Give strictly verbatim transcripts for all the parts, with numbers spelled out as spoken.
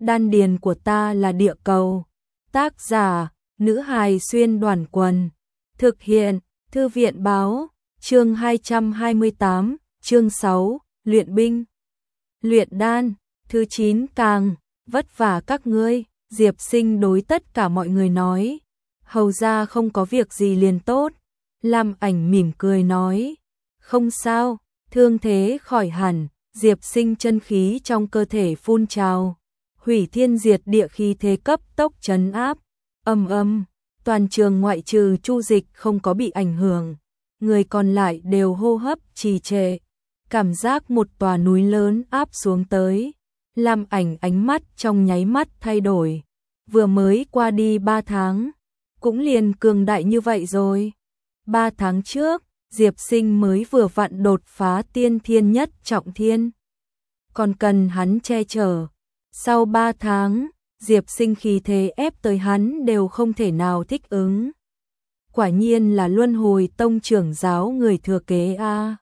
đan điền của ta là địa cầu. Tác giả, nữ hài xuyên đoàn quần. Thực hiện, thư viện báo, chương hai trăm hai mươi tám, chương sáu, luyện binh. Luyện đan, thứ chín càng, vất vả các ngươi, Diệp Sinh đối tất cả mọi người nói. Hầu ra không có việc gì liền tốt. Lam Ảnh mỉm cười nói, không sao, thương thế khỏi hẳn. Diệp Sinh chân khí trong cơ thể phun trào, hủy thiên diệt địa khí thế cấp tốc trấn áp. Ầm ầm, toàn trường ngoại trừ Chu Dịch không có bị ảnh hưởng, người còn lại đều hô hấp trì trệ, cảm giác một tòa núi lớn áp xuống tới. Lam Ảnh ánh mắt trong nháy mắt thay đổi, vừa mới qua đi ba tháng, cũng liền cường đại như vậy rồi. Ba tháng trước, Diệp Sinh mới vừa vặn đột phá tiên thiên nhất trọng thiên, còn cần hắn che chở. Sau ba tháng, Diệp Sinh khí thế ép tới hắn đều không thể nào thích ứng. Quả nhiên là Luân Hồi Tông trưởng giáo người thừa kế a.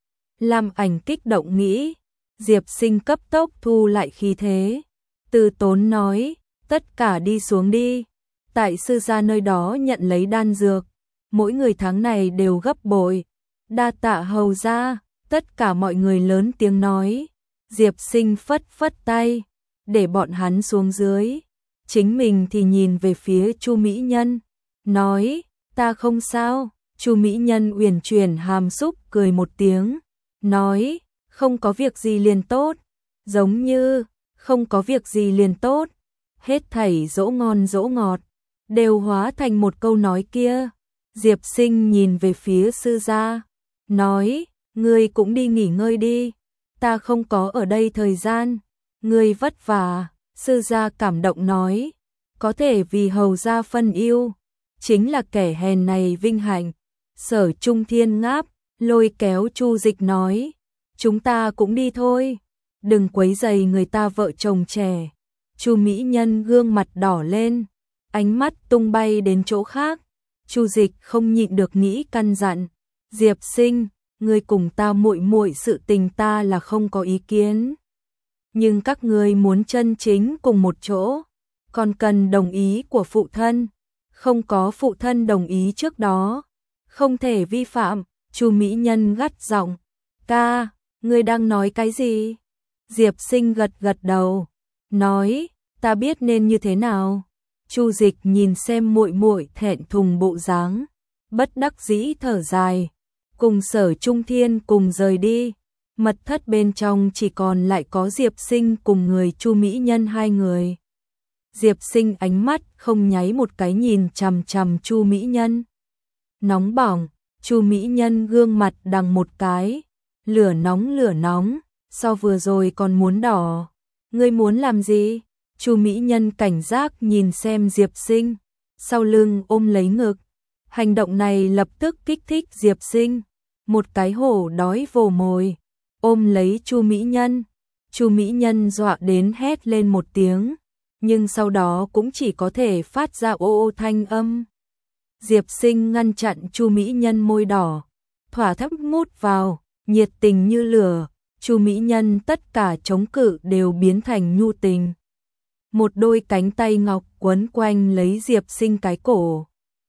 Lam Ảnh kích động nghĩ. Diệp Sinh cấp tốc thu lại khí thế, từ tốn nói, tất cả đi xuống đi, tại sư gia nơi đó nhận lấy đan dược, mỗi người tháng này đều gấp bội. Đa tạ hầu gia. Tất cả mọi người lớn tiếng nói. Diệp Sinh phất phất tay, để bọn hắn xuống dưới, chính mình thì nhìn về phía Chu Mỹ Nhân, nói, ta không sao. Chu Mỹ Nhân uyển chuyển hàm xúc cười một tiếng, nói, không có việc gì liền tốt, giống như, không có việc gì liền tốt, hết thảy dỗ ngon dỗ ngọt, đều hóa thành một câu nói kia. Diệp Sinh nhìn về phía sư gia, nói, ngươi cũng đi nghỉ ngơi đi, ta không có ở đây thời gian, ngươi vất vả. Sư gia cảm động nói, có thể vì hầu gia phân ưu, chính là kẻ hèn này vinh hạnh. Sở Trung Thiên ngáp, lôi kéo Chu Dịch nói, chúng ta cũng đi thôi, đừng quấy rầy người ta vợ chồng trẻ. Chu Mỹ Nhân gương mặt đỏ lên, ánh mắt tung bay đến chỗ khác. Chu Dịch không nhịn được nghĩ căn dặn, Diệp Sinh, ngươi cùng ta muội muội sự tình ta là không có ý kiến, nhưng các ngươi muốn chân chính cùng một chỗ, còn cần đồng ý của phụ thân, không có phụ thân đồng ý trước đó, không thể vi phạm. Chu Mỹ Nhân gắt giọng, ca, ngươi đang nói cái gì? Diệp Sinh gật gật đầu, nói, ta biết nên như thế nào. Chu Dịch nhìn xem muội muội thẹn thùng bộ dáng, bất đắc dĩ thở dài, cùng Sở Trung Thiên cùng rời đi. Mật thất bên trong chỉ còn lại có Diệp Sinh cùng người Chu Mỹ Nhân hai người. Diệp Sinh ánh mắt không nháy một cái nhìn chằm chằm Chu Mỹ Nhân. Nóng bỏng, Chu Mỹ Nhân gương mặt đằng một cái, lửa nóng lửa nóng, so vừa rồi còn muốn đỏ. Ngươi muốn làm gì? Chu Mỹ Nhân cảnh giác nhìn xem Diệp Sinh, sau lưng ôm lấy ngực. Hành động này lập tức kích thích Diệp Sinh, một cái hổ đói vồ mồi, ôm lấy Chu Mỹ Nhân. Chu Mỹ Nhân dọa đến hét lên một tiếng, nhưng sau đó cũng chỉ có thể phát ra ô ô thanh âm. Diệp Sinh ngăn chặn Chu Mỹ Nhân môi đỏ, thỏa thấp mút vào, nhiệt tình như lửa. Chu Mỹ Nhân tất cả chống cự đều biến thành nhu tình. Một đôi cánh tay ngọc quấn quanh lấy Diệp Sinh cái cổ,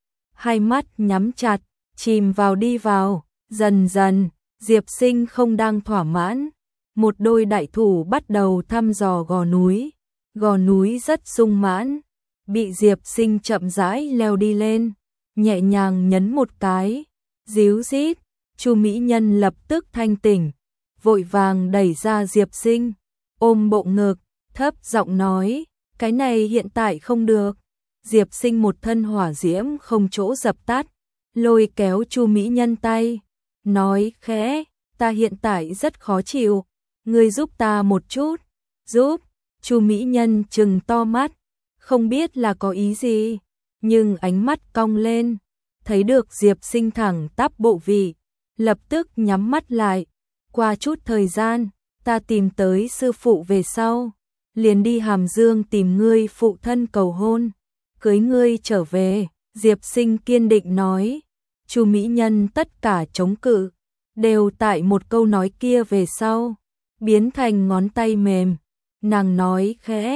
hai mắt nhắm chặt, chìm vào đi vào. Dần dần, Diệp Sinh không đang thỏa mãn, một đôi đại thủ bắt đầu thăm dò gò núi. Gò núi rất sung mãn, bị Diệp Sinh chậm rãi leo đi lên, nhẹ nhàng nhấn một cái, díu dít. Chu Mỹ Nhân lập tức thanh tỉnh, vội vàng đẩy ra Diệp Sinh, ôm bộ ngực, thấp giọng nói, cái này hiện tại không được. Diệp Sinh một thân hỏa diễm không chỗ dập tắt, lôi kéo Chu Mỹ Nhân tay, nói khẽ, ta hiện tại rất khó chịu, ngươi giúp ta một chút. Giúp? Chu Mỹ Nhân trừng to mắt, không biết là có ý gì, nhưng ánh mắt cong lên, thấy được Diệp Sinh thẳng tắp bộ vị, lập tức nhắm mắt lại. Qua chút thời gian, ta tìm tới sư phụ về sau, liền đi Hàm Dương tìm ngươi phụ thân cầu hôn, cưới ngươi trở về. Diệp Sinh kiên định nói. Chu Mỹ Nhân tất cả chống cự, đều tại một câu nói kia về sau, biến thành ngón tay mềm. Nàng nói khẽ,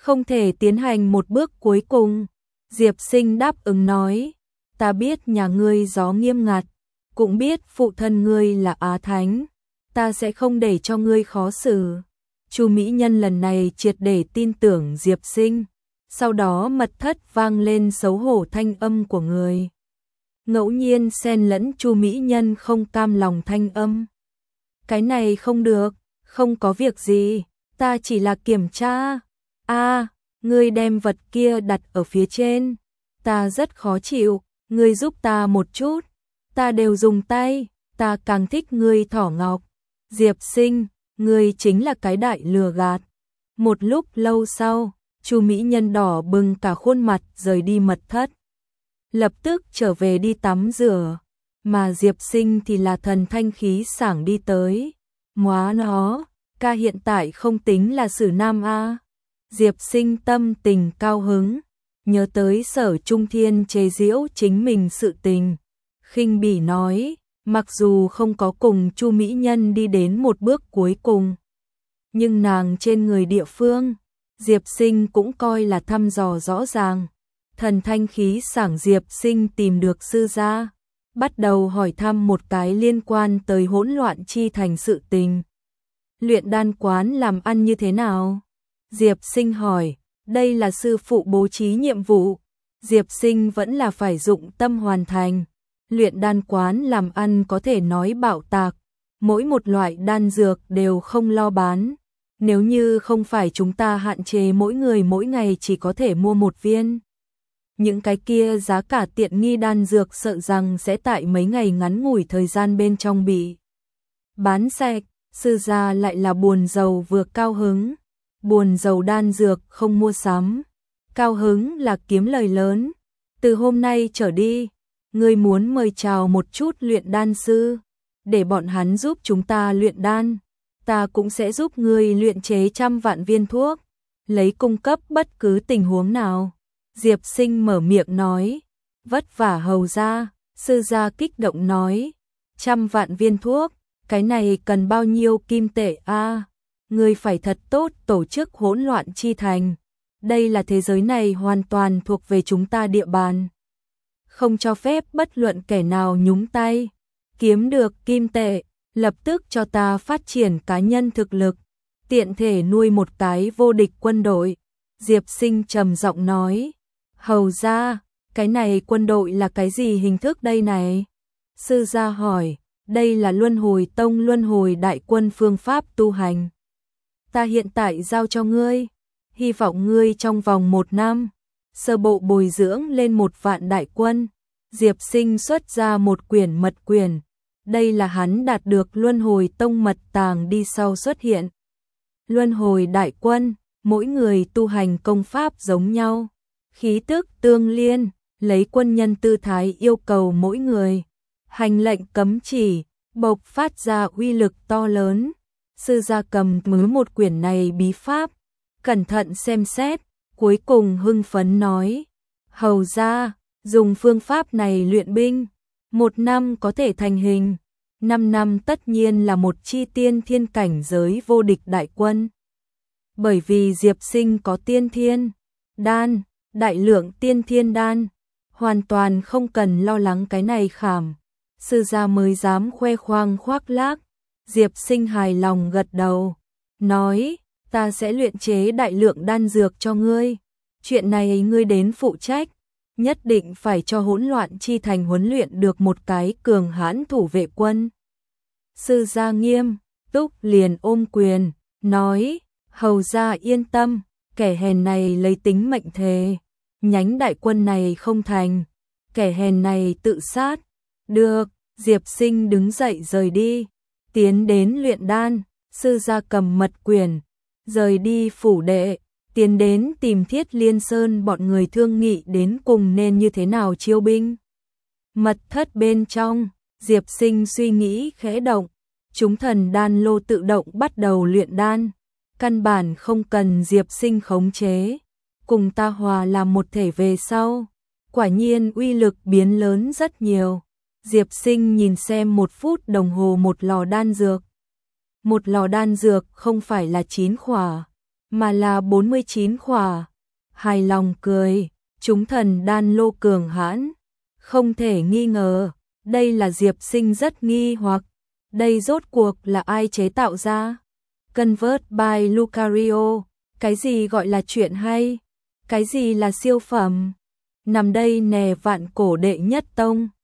không thể tiến hành một bước cuối cùng. Diệp Sinh đáp ứng nói, ta biết nhà ngươi gió nghiêm ngặt, cũng biết phụ thân ngươi là Á Thánh, ta sẽ không để cho ngươi khó xử. Chu Mỹ Nhân lần này triệt để tin tưởng Diệp Sinh, sau đó mật thất vang lên xấu hổ thanh âm của người. Ngẫu nhiên xen lẫn Chu Mỹ Nhân không cam lòng thanh âm. Cái này không được, không có việc gì, ta chỉ là kiểm tra. A, ngươi đem vật kia đặt ở phía trên, ta rất khó chịu, ngươi giúp ta một chút, ta đều dùng tay, ta càng thích ngươi thỏ ngọc. Diệp Sinh, ngươi chính là cái đại lừa gạt. Một lúc lâu sau, Chu Mỹ Nhân đỏ bừng cả khuôn mặt rời đi mật thất. Lập tức trở về đi tắm rửa, mà Diệp Sinh thì là thần thanh khí sảng đi tới. Móa nó, ca hiện tại không tính là xử nam a. Diệp Sinh tâm tình cao hứng, nhớ tới Sở Trung Thiên chế giễu chính mình sự tình, khinh bỉ nói, mặc dù không có cùng Chu Mỹ Nhân đi đến một bước cuối cùng, nhưng nàng trên người địa phương, Diệp Sinh cũng coi là thăm dò rõ ràng. Thần thanh khí sảng Diệp Sinh tìm được sư gia, bắt đầu hỏi thăm một cái liên quan tới hỗn loạn chi thành sự tình. Luyện đan quán làm ăn như thế nào? Diệp Sinh hỏi, đây là sư phụ bố trí nhiệm vụ, Diệp Sinh vẫn là phải dụng tâm hoàn thành. Luyện đan quán làm ăn có thể nói bạo tạc, mỗi một loại đan dược đều không lo bán. Nếu như không phải chúng ta hạn chế mỗi người mỗi ngày chỉ có thể mua một viên, những cái kia giá cả tiện nghi đan dược sợ rằng sẽ tại mấy ngày ngắn ngủi thời gian bên trong bị bán sạch. Sư gia lại là buồn giàu vừa cao hứng, buồn giàu đan dược không mua sắm, cao hứng là kiếm lời lớn. Từ hôm nay trở đi, ngươi muốn mời chào một chút luyện đan sư, để bọn hắn giúp chúng ta luyện đan, ta cũng sẽ giúp ngươi luyện chế trăm vạn viên thuốc, lấy cung cấp bất cứ tình huống nào. Diệp Sinh mở miệng nói, vất vả hầu gia. Sư gia kích động nói, trăm vạn viên thuốc, cái này cần bao nhiêu kim tệ a? À, ngươi phải thật tốt tổ chức hỗn loạn chi thành. Đây là thế giới này hoàn toàn thuộc về chúng ta địa bàn, không cho phép bất luận kẻ nào nhúng tay. Kiếm được kim tệ, lập tức cho ta phát triển cá nhân thực lực, tiện thể nuôi một cái vô địch quân đội. Diệp Sinh trầm giọng nói, hầu gia, cái này quân đội là cái gì hình thức đây này? Sư gia hỏi, đây là Luân Hồi Tông Luân Hồi Đại Quân phương pháp tu hành. Ta hiện tại giao cho ngươi, hy vọng ngươi trong vòng một năm, sơ bộ bồi dưỡng lên một vạn đại quân. Diệp Sinh xuất ra một quyển mật quyển, đây là hắn đạt được Luân Hồi Tông mật tàng đi sau xuất hiện. Luân Hồi Đại Quân, mỗi người tu hành công pháp giống nhau, khí tức tương liên, lấy quân nhân tư thái yêu cầu mỗi người. Hành lệnh cấm chỉ, bộc phát ra uy lực to lớn. Sư gia cầm mứ một quyển này bí pháp, cẩn thận xem xét, cuối cùng hưng phấn nói, hầu gia, dùng phương pháp này luyện binh, một năm có thể thành hình, năm năm tất nhiên là một chi tiên thiên cảnh giới vô địch đại quân. Bởi vì Diệp Sinh có tiên thiên đan, đại lượng tiên thiên đan, hoàn toàn không cần lo lắng cái này khảm. Sư gia mới dám khoe khoang khoác lác. Diệp Sinh hài lòng gật đầu, nói, ta sẽ luyện chế đại lượng đan dược cho ngươi. Chuyện này ngươi đến phụ trách, nhất định phải cho hỗn loạn chi thành huấn luyện được một cái cường hãn thủ vệ quân. Sư gia nghiêm túc liền ôm quyền, nói, hầu gia yên tâm, kẻ hèn này lấy tính mệnh thề, nhánh đại quân này không thành, kẻ hèn này tự sát. Được, Diệp Sinh đứng dậy rời đi, tiến đến luyện đan. Sư gia cầm mật quyển, rời đi phủ đệ, tiến đến tìm Thiết Liên Sơn bọn người thương nghị đến cùng nên như thế nào chiêu binh. Mật thất bên trong, Diệp Sinh suy nghĩ khẽ động, chúng thần đan lô tự động bắt đầu luyện đan, căn bản không cần Diệp Sinh khống chế, cùng ta hòa làm một thể về sau, quả nhiên uy lực biến lớn rất nhiều. Diệp Sinh nhìn xem một phút đồng hồ một lò đan dược. Một lò đan dược không phải là chín khỏa, mà là bốn mươi chín khỏa. Hài lòng cười, chúng thần đan lô cường hãn, không thể nghi ngờ, đây là Diệp Sinh rất nghi hoặc, đây rốt cuộc là ai chế tạo ra? Convert by Lucario, cái gì gọi là chuyện hay? Cái gì là siêu phẩm? Nằm đây nè vạn cổ đệ nhất tông.